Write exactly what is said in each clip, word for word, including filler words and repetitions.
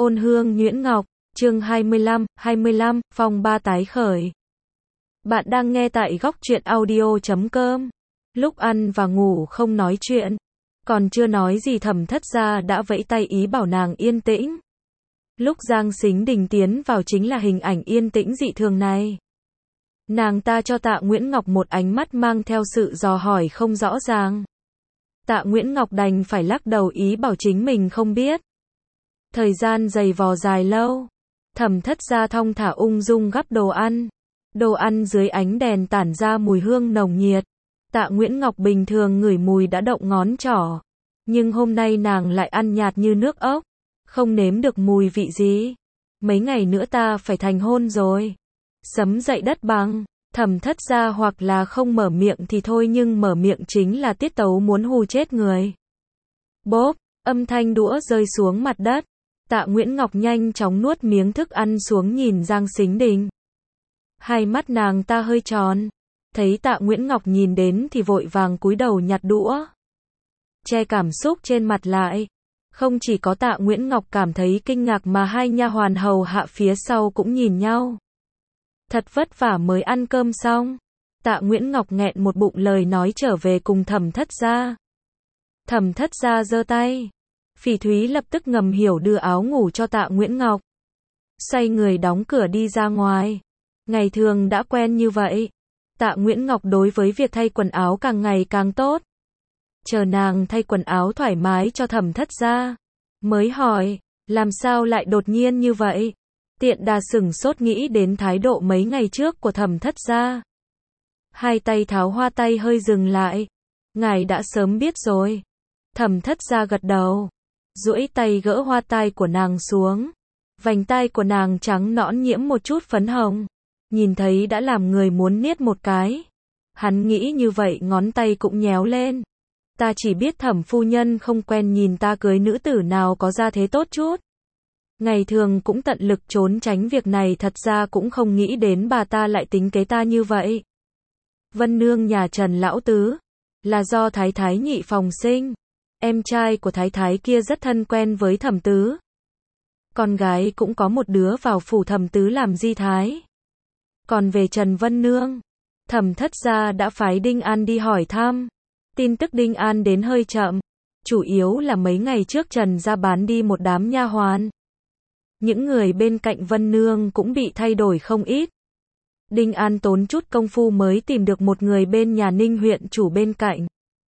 Ôn hương nhuyễn ngọc, chương hai mươi lăm, hai mươi lăm, phong ba tái khởi. Bạn đang nghe tại góc truyện audio chấm com. Lúc ăn và ngủ không nói chuyện. Còn chưa nói gì Thẩm Thất Gia đã vẫy tay ý bảo nàng yên tĩnh. Lúc Giang Sính Đình tiến vào chính là hình ảnh yên tĩnh dị thường này. Nàng ta cho Tạ Nguyễn Ngọc một ánh mắt mang theo sự dò hỏi không rõ ràng. Tạ Nguyễn Ngọc đành phải lắc đầu ý bảo chính mình không biết. Thời gian giày vò dài lâu, Thẩm Thất Gia thong thả ung dung gắp đồ ăn. Đồ ăn dưới ánh đèn tản ra mùi hương nồng nhiệt. Tạ Nguyễn Ngọc bình thường ngửi mùi đã động ngón trỏ. Nhưng hôm nay nàng lại ăn nhạt như nước ốc. Không nếm được mùi vị gì. Mấy ngày nữa ta phải thành hôn rồi. Sấm dậy đất bằng. Thẩm Thất Gia hoặc là không mở miệng thì thôi, nhưng mở miệng chính là tiết tấu muốn hù chết người. Bốp, âm thanh đũa rơi xuống mặt đất. Tạ Nguyễn Ngọc nhanh chóng nuốt miếng thức ăn xuống nhìn Giang Sính Đình. Hai mắt nàng ta hơi tròn. Thấy Tạ Nguyễn Ngọc nhìn đến thì vội vàng cúi đầu nhặt đũa. Che cảm xúc trên mặt lại. Không chỉ có Tạ Nguyễn Ngọc cảm thấy kinh ngạc mà hai nha hoàn hầu hạ phía sau cũng nhìn nhau. Thật vất vả mới ăn cơm xong. Tạ Nguyễn Ngọc nghẹn một bụng lời nói trở về cùng Thẩm Thất Gia. Thẩm Thất Gia giơ tay. Phỉ Thúy lập tức ngầm hiểu đưa áo ngủ cho Tạ Nguyễn Ngọc. Xoay người đóng cửa đi ra ngoài. Ngày thường đã quen như vậy. Tạ Nguyễn Ngọc đối với việc thay quần áo càng ngày càng tốt. Chờ nàng thay quần áo thoải mái cho Thẩm Thất Gia. Mới hỏi, làm sao lại đột nhiên như vậy? Tiện đà sửng sốt nghĩ đến thái độ mấy ngày trước của Thẩm Thất Gia. Hai tay tháo hoa tay hơi dừng lại. Ngài đã sớm biết rồi. Thẩm Thất Gia gật đầu. Duỗi tay gỡ hoa tai của nàng xuống. Vành tai của nàng trắng nõn nhiễm một chút phấn hồng. Nhìn thấy đã làm người muốn niết một cái. Hắn nghĩ như vậy ngón tay cũng nhéo lên. Ta chỉ biết Thẩm phu nhân không quen nhìn ta cưới nữ tử nào có gia thế tốt chút. Ngày thường cũng tận lực trốn tránh việc này, thật ra cũng không nghĩ đến bà ta lại tính kế ta như vậy. Vân Nương nhà Trần Lão Tứ. Là do Thái Thái nhị phòng sinh. Em trai của Thái Thái kia rất thân quen với Thẩm Tứ. Con gái cũng có một đứa vào phủ Thẩm Tứ làm di thái. Còn về Trần Vân Nương, Thẩm Thất Gia đã phái Đinh An đi hỏi thăm. Tin tức Đinh An đến hơi chậm. Chủ yếu là mấy ngày trước Trần gia bán đi một đám nha hoàn. Những người bên cạnh Vân Nương cũng bị thay đổi không ít. Đinh An tốn chút công phu mới tìm được một người bên nhà Ninh huyện chủ bên cạnh.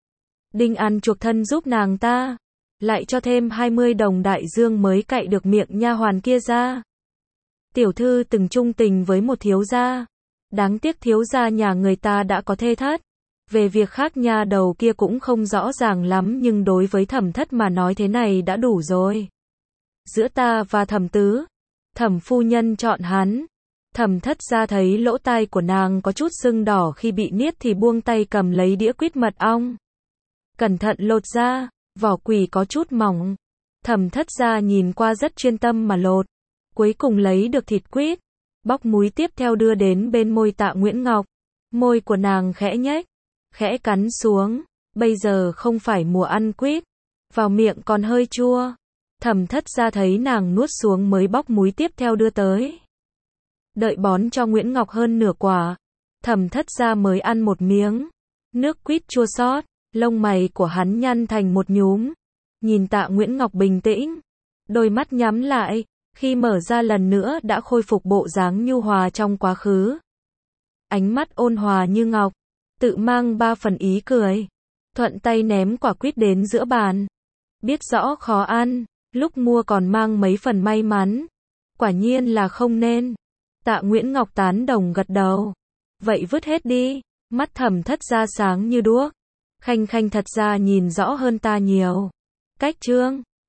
Đinh An chuộc thân giúp nàng ta, lại cho thêm hai mươi đồng đại dương mới cạy được miệng nha hoàn kia ra. Tiểu thư từng chung tình với một thiếu gia. Đáng tiếc thiếu gia nhà người ta đã có thê thất. Về việc khác nha đầu kia cũng không rõ ràng lắm, nhưng đối với Thẩm Thất mà nói thế này đã đủ rồi. Giữa ta và Thẩm Tứ, Thẩm phu nhân chọn hắn. Thẩm Thất Gia thấy lỗ tai của nàng có chút sưng đỏ khi bị niết thì buông tay cầm lấy đĩa quýt mật ong. Cẩn thận lột ra, vỏ quỳ có chút mỏng. Thẩm Thất Gia nhìn qua rất chuyên tâm mà lột. Cuối cùng lấy được thịt quýt, bóc múi tiếp theo đưa đến bên môi Tạ Nguyễn Ngọc. Môi của nàng khẽ nhếch, khẽ cắn xuống. Bây giờ không phải mùa ăn quýt, vào miệng còn hơi chua. Thẩm Thất Gia thấy nàng nuốt xuống mới bóc múi tiếp theo đưa tới. Đợi bón cho Nguyễn Ngọc hơn nửa quả, Thẩm Thất Gia mới ăn một miếng. Nước quýt chua xót, lông mày của hắn nhăn thành một nhúm. Nhìn Tạ Nguyễn Ngọc bình tĩnh, đôi mắt nhắm lại, khi mở ra lần nữa đã khôi phục bộ dáng nhu hòa trong quá khứ. Ánh mắt ôn hòa như ngọc, tự mang ba phần ý cười. Thuận tay ném quả quýt đến giữa bàn. Biết rõ khó ăn, lúc mua còn mang mấy phần may mắn. Quả nhiên là không nên. Tạ Nguyễn Ngọc tán đồng gật đầu. Vậy vứt hết đi. Mắt Thẩm Thất Gia sáng như đuốc. Khanh Khanh thật ra nhìn rõ hơn ta nhiều. Cách chương